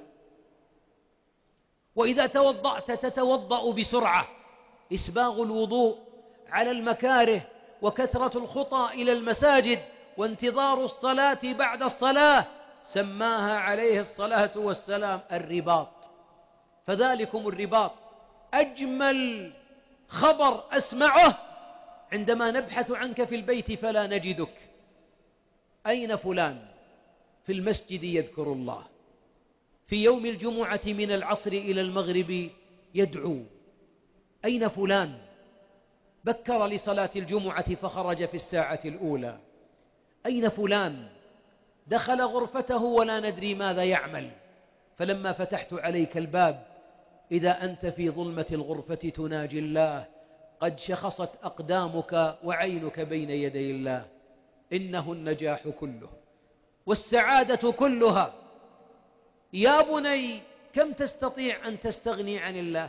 وإذا توضأت تتوضأ بسرعة. إسباغ الوضوء على المكاره وكثرة الخطى إلى المساجد وانتظار الصلاة بعد الصلاة سماها عليه الصلاة والسلام الرباط. فذلكم الرباط أجمل خبر أسمعه عندما نبحث عنك في البيت فلا نجدك. أين فلان؟ في المسجد يذكر الله، في يوم الجمعة من العصر إلى المغرب يدعو. أين فلان؟ بكر لصلاة الجمعة فخرج في الساعة الأولى. أين فلان؟ دخل غرفته ولا ندري ماذا يعمل، فلما فتحت عليك الباب إذا أنت في ظلمة الغرفة تناجي الله، قد شخصت أقدامك وعينك بين يدي الله. إنه النجاح كله والسعادة كلها. يا بني، كم تستطيع أن تستغني عن الله؟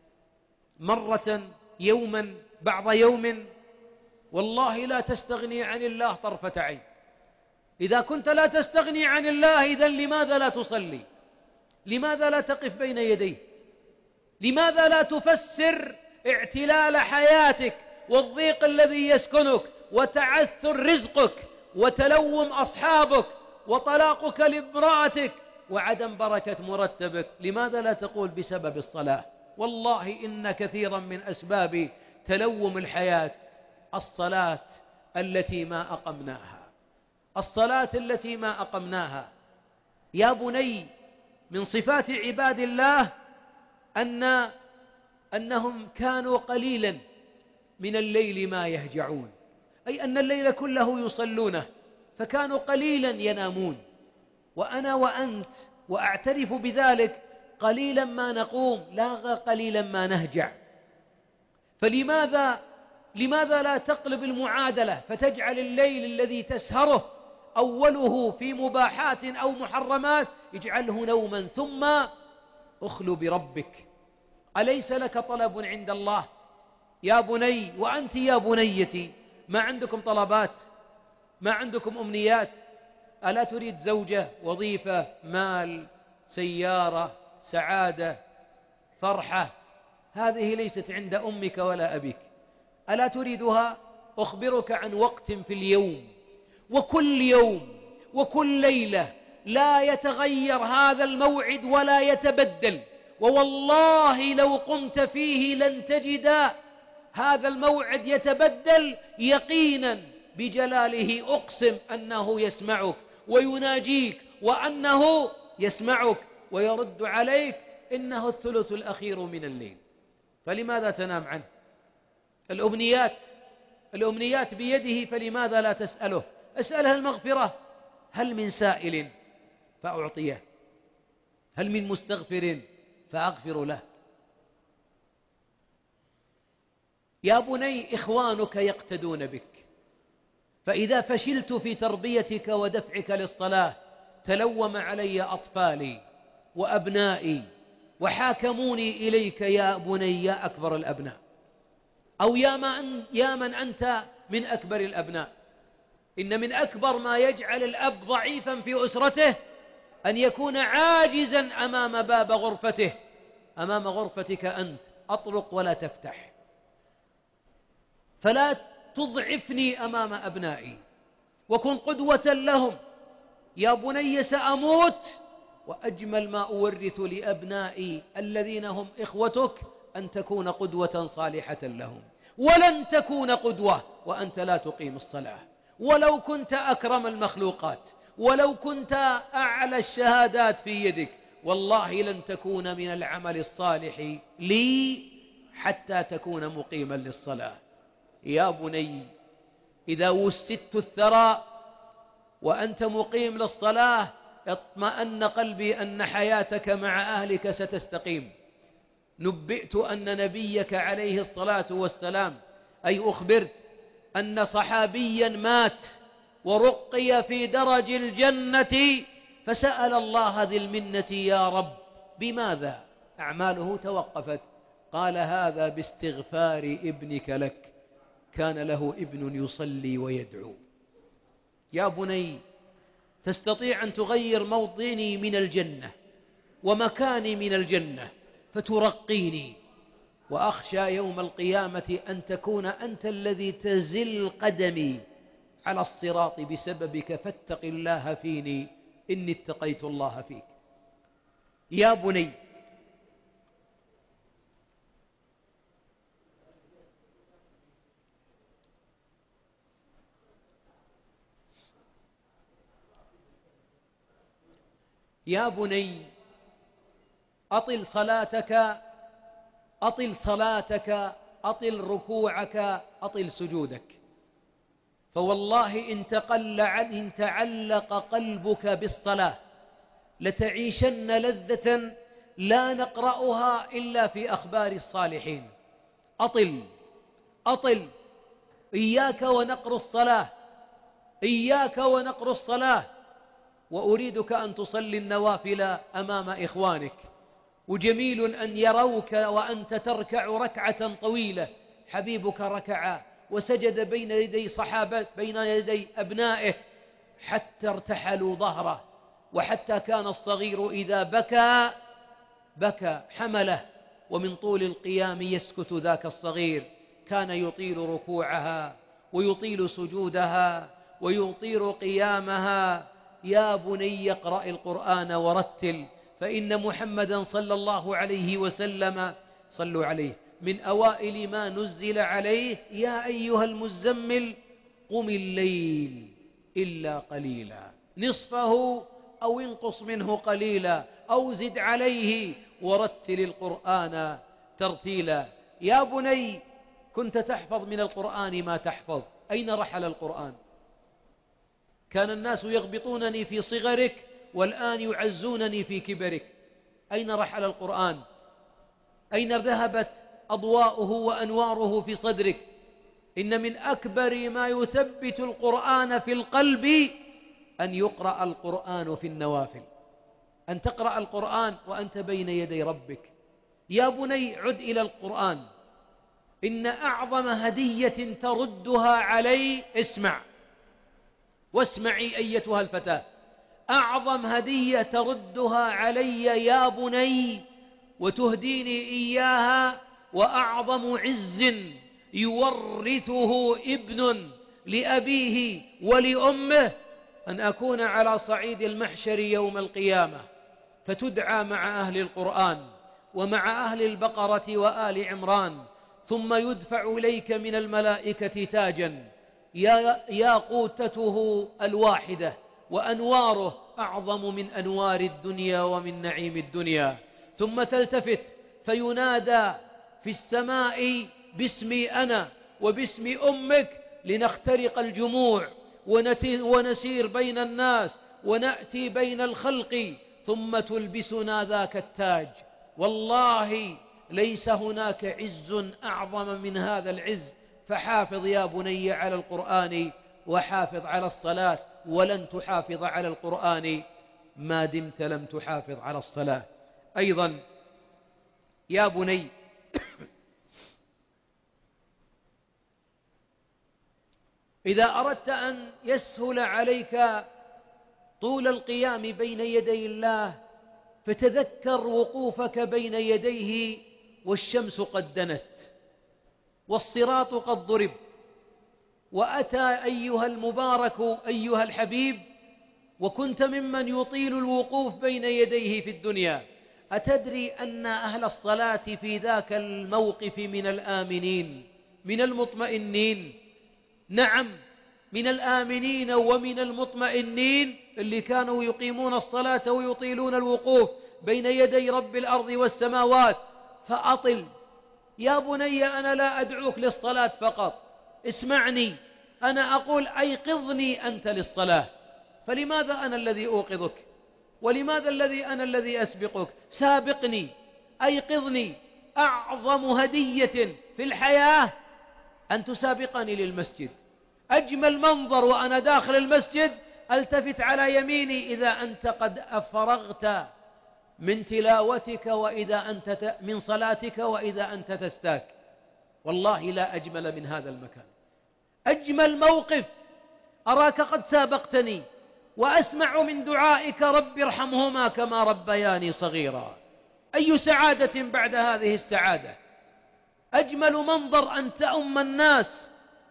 مرة، يوما، بعض يوم؟ والله لا تستغني عن الله طرفة عين. إذا كنت لا تستغني عن الله إذن لماذا لا تصلي؟ لماذا لا تقف بين يديه؟ لماذا لا تفسر اعتلال حياتك والضيق الذي يسكنك وتعثر رزقك وتلوم أصحابك وطلاقك لامرأتك وعدم بركة مرتبك؟ لماذا لا تقول بسبب الصلاة؟ والله إن كثيرا من أسباب تلوم الحياة الصلاة التي ما أقمناها، الصلاة التي ما أقمناها. يا بني، من صفات عباد الله أن أنهم كانوا قليلا من الليل ما يهجعون، أي أن الليل كله يصلونه، فكانوا قليلا ينامون. وأنا وأنت وأعترف بذلك قليلا ما نقوم، لا قليلا ما نهجع. فلماذا لماذا لا تقلب المعادلة فتجعل الليل الذي تسهره أوله في مباحات أو محرمات اجعله نوما، ثم أخلو بربك. أليس لك طلب عند الله؟ يا بني، وأنت يا بنيتي، ما عندكم طلبات؟ ما عندكم أمنيات؟ ألا تريد زوجة، وظيفة، مال، سيارة، سعادة، فرحة؟ هذه ليست عند أمك ولا أبيك. ألا تريدها؟ أخبرك عن وقت في اليوم، وكل يوم وكل ليلة لا يتغير هذا الموعد ولا يتبدل، ووالله لو قمت فيه لن تجد هذا الموعد يتبدل. يقينا بجلاله أقسم أنه يسمعك ويناجيك، وأنه يسمعك ويرد عليك. إنه الثلث الأخير من الليل، فلماذا تنام عنه؟ الأمنيات الأمنيات بيده، فلماذا لا تسأله؟ أسألها المغفرة. هل من سائل فأعطيه؟ هل من مستغفر فأغفر له؟ يا بني، إخوانك يقتدون بك، فإذا فشلت في تربيتك ودفعك للصلاة تلوم علي أطفالي وأبنائي وحاكموني إليك يا بني يا أكبر الأبناء، أو يا من, يا من أنت من أكبر الأبناء. إن من أكبر ما يجعل الأب ضعيفا في أسرته أن يكون عاجزا أمام باب غرفته، أمام غرفتك أنت. أطرق ولا تفتح، فلا تضعفني أمام أبنائي، وكن قدوة لهم. يا بني، سأموت وأجمل ما أورث لأبنائي الذين هم إخوتك أن تكون قدوة صالحة لهم. ولن تكون قدوة وأنت لا تقيم الصلاة، ولو كنت أكرم المخلوقات، ولو كنت أعلى الشهادات في يدك، والله لن تكون من العمل الصالح لي حتى تكون مقيما للصلاة. يا بني، إذا وسدت الثرى وأنت مقيم للصلاة اطمأن قلبي أن حياتك مع أهلك ستستقيم. نبئت أن نبيك عليه الصلاة والسلام، أي أخبرت أن صحابيا مات ورقي في درج الجنة، فسأل الله ذي المنة: يا رب بماذا؟ أعماله توقفت. قال: هذا باستغفار ابنك لك، كان له ابن يصلي ويدعو. يا بني، تستطيع أن تغير موطني من الجنة ومكاني من الجنة فترقيني وأخشى يوم القيامة أن تكون أنت الذي تزل قدمي على الصراط بسببك، فاتق الله فيني إني اتقيت الله فيك. يا بني، يا بني أطل صلاتك، أطل صلاتك، أطل ركوعك، أطل سجودك، فوالله إن تقل عن إن تعلق قلبك بالصلاة لتعيشن لذة لا نقرأها إلا في أخبار الصالحين. أطل أطل، إياك ونقر الصلاة، إياك ونقر الصلاة. وأريدك أن تصلي النوافل أمام إخوانك، وجميل أن يروك وأنت تركع ركعة طويلة. حبيبك ركع وسجد بين يدي صحابة بين يدي أبنائه حتى ارتحلوا ظهره، وحتى كان الصغير إذا بكى بكى حمله، ومن طول القيام يسكت ذاك الصغير. كان يطيل ركوعها ويطيل سجودها ويطيل قيامها. يا بني اقرأ القرآن ورتل، فإن محمدا صلى الله عليه وسلم صلوا عليه من أوائل ما نزل عليه: يا أيها المزمل قم الليل إلا قليلا، نصفه أو انقص منه قليلا أو زد عليه ورتل القرآن ترتيلا. يا بني، كنت تحفظ من القرآن ما تحفظ، أين رحل القرآن؟ كان الناس يغبطونني في صغرك والآن يعزونني في كبرك. أين رحل القرآن؟ أين ذهبت أضواؤه وأنواره في صدرك؟ إن من أكبر ما يثبت القرآن في القلب أن يقرأ القرآن في النوافل، أن تقرأ القرآن وأنت بين يدي ربك. يا بني عد إلى القرآن، إن أعظم هدية تردها علي، اسمع واسمعي أيتها الفتاة، أعظم هدية تردها علي يا بني وتهديني إياها، وأعظم عز يورثه ابن لأبيه ولأمه، أن أكون على صعيد المحشر يوم القيامة فتدعى مع أهل القرآن ومع أهل البقرة وآل عمران، ثم يدفع إليك من الملائكة تاجا ياقوتته الواحدة وأنواره أعظم من أنوار الدنيا ومن نعيم الدنيا، ثم تلتفت فينادى في السماء باسمي أنا وباسم أمك لنخترق الجموع ونسير بين الناس ونأتي بين الخلق، ثم تلبسنا ذاك التاج. والله ليس هناك عز أعظم من هذا العز. فحافظ يا بني على القرآن وحافظ على الصلاة، ولن تحافظ على القرآن ما دمت لم تحافظ على الصلاة. أيضا يا بني إذا أردت أن يسهل عليك طول القيام بين يدي الله فتذكر وقوفك بين يديه والشمس قد دنت والصراط قد ضرب، وأتى أيها المبارك أيها الحبيب وكنت ممن يطيل الوقوف بين يديه في الدنيا. أتدري أن أهل الصلاة في ذاك الموقف من الآمنين من المطمئنين؟ نعم، من الآمنين ومن المطمئنين اللي كانوا يقيمون الصلاة ويطيلون الوقوف بين يدي رب الأرض والسماوات. فأطل يا بني، أنا لا أدعوك للصلاة فقط، اسمعني، أنا أقول أيقظني أنت للصلاة. فلماذا أنا الذي أوقظك؟ ولماذا الذي أنا الذي أسبقك؟ سابقني، أيقظني. أعظم هدية في الحياة أن تسابقني للمسجد. أجمل منظر وأنا داخل المسجد ألتفت على يميني إذا أنت قد أفرغت من تلاوتك وإذا أنت من صلاتك وإذا أنت تستاك. والله لا أجمل من هذا المكان. أجمل موقف أراك قد سابقتني وأسمع من دعائك رب ارحمهما كما ربياني صغيرا. أي سعادة بعد هذه السعادة؟ أجمل منظر أن تؤم الناس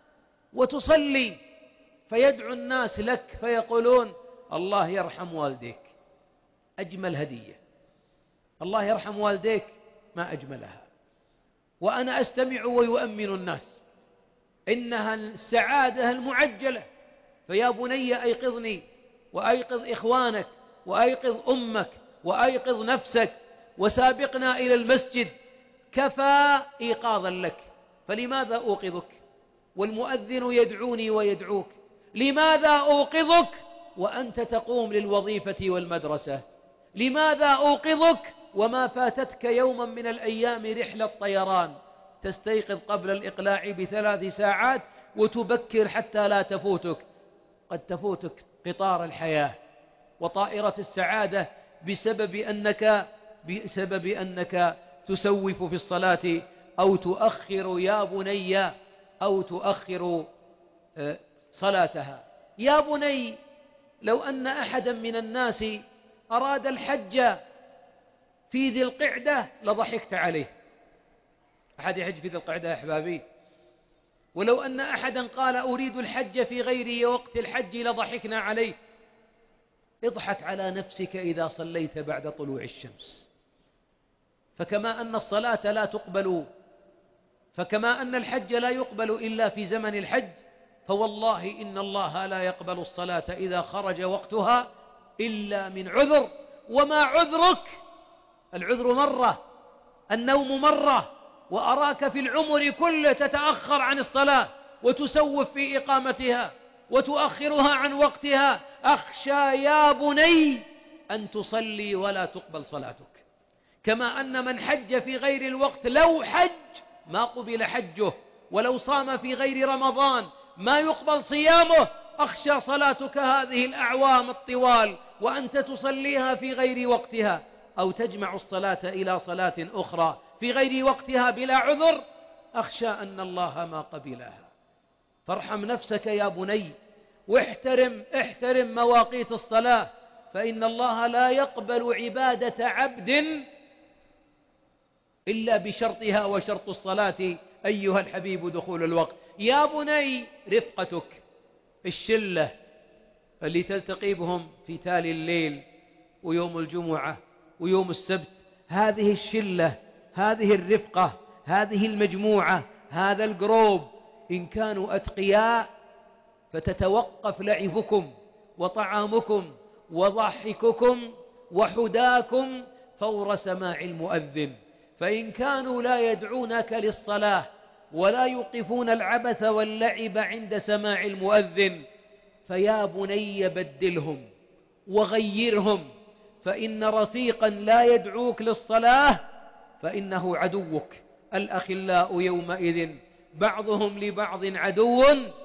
وتصلي فيدعو الناس لك فيقولون الله يرحم والديك. أجمل هدية، الله يرحم والديك، ما أجملها. وأنا أستمع ويؤمن الناس، إنها السعادة المعجلة. فيا بني أيقظني وأيقظ إخوانك وأيقظ أمك وأيقظ نفسك وسابقنا إلى المسجد، كفى إيقاظا لك. فلماذا أوقظك والمؤذن يدعوني ويدعوك؟ لماذا أوقظك وأنت تقوم للوظيفة والمدرسة؟ لماذا أوقظك وما فاتتك يوما من الأيام رحلة طيران تستيقظ قبل الإقلاع بثلاث ساعات وتبكر حتى لا تفوتك؟ قد تفوتك قطار الحياة وطائرة السعادة بسبب أنك بسبب أنك تسوف في الصلاة أو تؤخر يا بني أو تؤخر صلاتها. يا بني، لو أن أحدا من الناس أراد الحج في ذي القعدة لضحكت عليه. أحد يحج في ذي القعدة يا أحبابي؟ ولو أن أحدا قال أريد الحج في غير وقت الحج لضحكنا عليه. اضحك على نفسك إذا صليت بعد طلوع الشمس. فكما أن الصلاة لا تقبل، فكما أن الحج لا يقبل إلا في زمن الحج، فوالله إن الله لا يقبل الصلاة إذا خرج وقتها إلا من عذر. وما عذرك؟ العذر مرة، النوم مرة، وأراك في العمر كله تتأخر عن الصلاة وتسوف في إقامتها وتؤخرها عن وقتها. أخشى يا بني أن تصلي ولا تقبل صلاتك. كما أن من حج في غير الوقت لو حج ما قبل حجه، ولو صام في غير رمضان ما يقبل صيامه. أخشى صلاتك هذه الأعوام الطوال وأنت تصليها في غير وقتها، أو تجمع الصلاة إلى صلاة أخرى في غير وقتها بلا عذر، أخشى أن الله ما قبلها. فارحم نفسك يا بني، واحترم احترم مواقيت الصلاة، فإن الله لا يقبل عبادة عبد إلا بشرطها، وشرط الصلاة أيها الحبيب دخول الوقت. يا بني، رفقتك، الشلة اللي تلتقي بهم في تالي الليل ويوم الجمعة ويوم السبت، هذه الشلة، هذه الرفقة، هذه المجموعة، هذا الجروب، إن كانوا أتقياء فتتوقف لعبكم وطعامكم وضحككم وحداكم فور سماع المؤذن. فإن كانوا لا يدعونك للصلاة ولا يوقفون العبث واللعب عند سماع المؤذن، فيا بني بدلهم وغيرهم، فإن رفيقا لا يدعوك للصلاة فإنه عدوك. الأخلاء يومئذ بعضهم لبعض عدو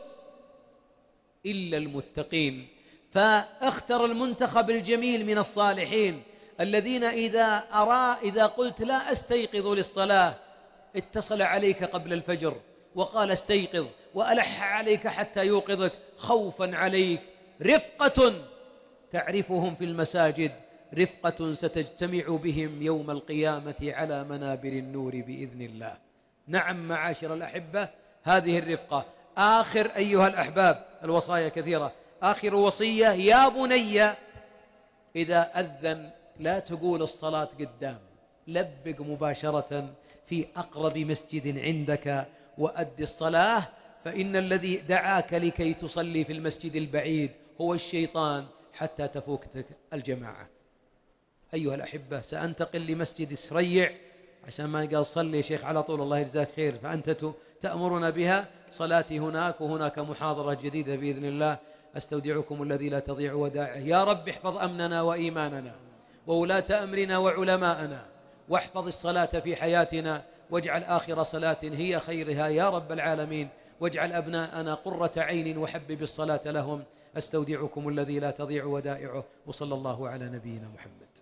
إلا المتقين. فاختر المنتخب الجميل من الصالحين الذين إذا أرى إذا قلت لا أستيقظ للصلاة اتصل عليك قبل الفجر وقال استيقظ، وألح عليك حتى يوقظك خوفا عليك. رفقة تعرفهم في المساجد، رفقة ستجتمع بهم يوم القيامة على منابر النور بإذن الله. نعم معاشر الأحبة، هذه الرفقة. آخر أيها الأحباب، الوصايا كثيرة، آخر وصية: يا بني إذا أذن لا تقول الصلاة قدام، لبق مباشرة في أقرب مسجد عندك وأد الصلاة، فإن الذي دعاك لكي تصلي في المسجد البعيد هو الشيطان حتى تفوتك الجماعة. أيها الأحبة، سأنتقل لمسجد سريع عشان ما قال صلي شيخ على طول الله يجزاك خير، فأنت تأمرنا بها. صلاتي هناك، وهناك محاضرة جديدة بإذن الله. أستودعكم الذي لا تضيع ودائعه. يا رب احفظ أمننا وإيماننا وولاة أمرنا وعلماءنا، واحفظ الصلاة في حياتنا، واجعل آخر صلاة هي خيرها يا رب العالمين، واجعل أبناءنا قرة عين وحبب الصلاة لهم. أستودعكم الذي لا تضيع ودائعه، وصلى الله على نبينا محمد.